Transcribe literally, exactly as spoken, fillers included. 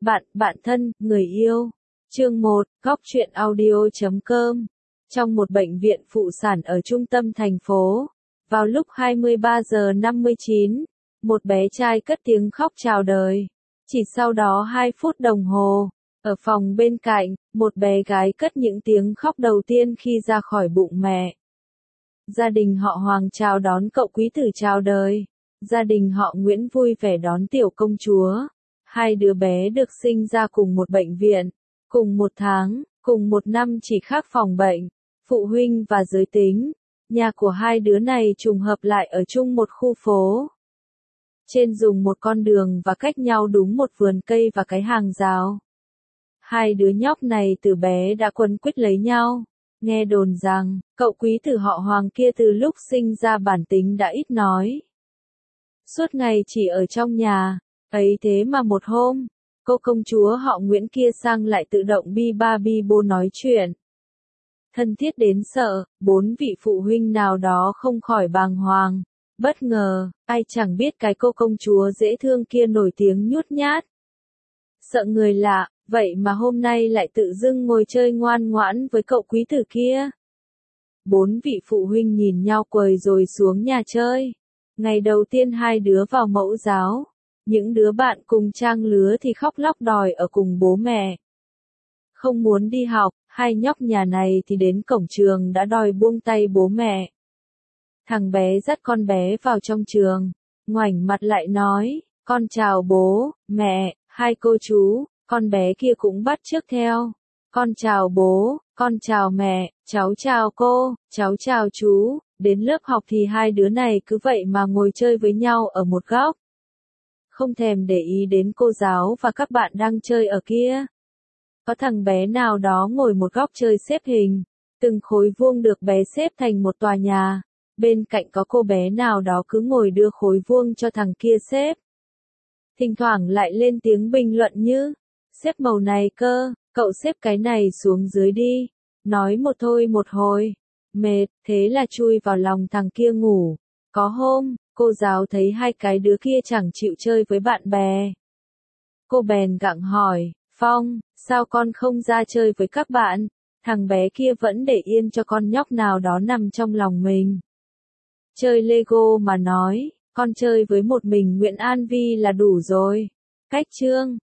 Bạn, bạn thân, người yêu. Chương một, góc truyện audio chấm com. Trong một bệnh viện phụ sản ở trung tâm thành phố, vào lúc hai mươi ba giờ năm mươi chín, một bé trai cất tiếng khóc chào đời. Chỉ sau đó hai phút đồng hồ, ở phòng bên cạnh, một bé gái cất những tiếng khóc đầu tiên khi ra khỏi bụng mẹ. Gia đình họ Hoàng chào đón cậu quý tử chào đời. Gia đình họ Nguyễn vui vẻ đón tiểu công chúa. Hai đứa bé được sinh ra cùng một bệnh viện, cùng một tháng, cùng một năm chỉ khác phòng bệnh, phụ huynh và giới tính. Nhà của hai đứa này trùng hợp lại ở chung một khu phố. Trên dùng một con đường và cách nhau đúng một vườn cây và cái hàng rào. Hai đứa nhóc này từ bé đã quấn quýt lấy nhau. Nghe đồn rằng, cậu quý tử họ Hoàng kia từ lúc sinh ra bản tính đã ít nói. Suốt ngày chỉ ở trong nhà. Ấy thế mà một hôm, cô công chúa họ Nguyễn kia sang lại tự động bi ba bi bô nói chuyện. Thân thiết đến sợ, bốn vị phụ huynh nào đó không khỏi bàng hoàng. Bất ngờ, ai chẳng biết cái cô công chúa dễ thương kia nổi tiếng nhút nhát. Sợ người lạ, vậy mà hôm nay lại tự dưng ngồi chơi ngoan ngoãn với cậu quý tử kia. Bốn vị phụ huynh nhìn nhau quầy rồi xuống nhà chơi. Ngày đầu tiên hai đứa vào mẫu giáo. Những đứa bạn cùng trang lứa thì khóc lóc đòi ở cùng bố mẹ. Không muốn đi học, hai nhóc nhà này thì đến cổng trường đã đòi buông tay bố mẹ. Thằng bé dắt con bé vào trong trường, ngoảnh mặt lại nói, con chào bố, mẹ, hai cô chú, con bé kia cũng bắt chước theo. Con chào bố, con chào mẹ, cháu chào cô, cháu chào chú, đến lớp học thì hai đứa này cứ vậy mà ngồi chơi với nhau ở một góc. Không thèm để ý đến cô giáo và các bạn đang chơi ở kia. Có thằng bé nào đó ngồi một góc chơi xếp hình, từng khối vuông được bé xếp thành một tòa nhà, bên cạnh có cô bé nào đó cứ ngồi đưa khối vuông cho thằng kia xếp. Thỉnh thoảng lại lên tiếng bình luận như, xếp màu này cơ, cậu xếp cái này xuống dưới đi, nói một thôi một hồi, mệt, thế là chui vào lòng thằng kia ngủ. Có hôm, cô giáo thấy hai cái đứa kia chẳng chịu chơi với bạn bè. Cô bèn gặng hỏi, Phong, sao con không ra chơi với các bạn? Thằng bé kia vẫn để yên cho con nhóc nào đó nằm trong lòng mình. Chơi Lego mà nói, con chơi với một mình Nguyễn An Vi là đủ rồi. Cách chương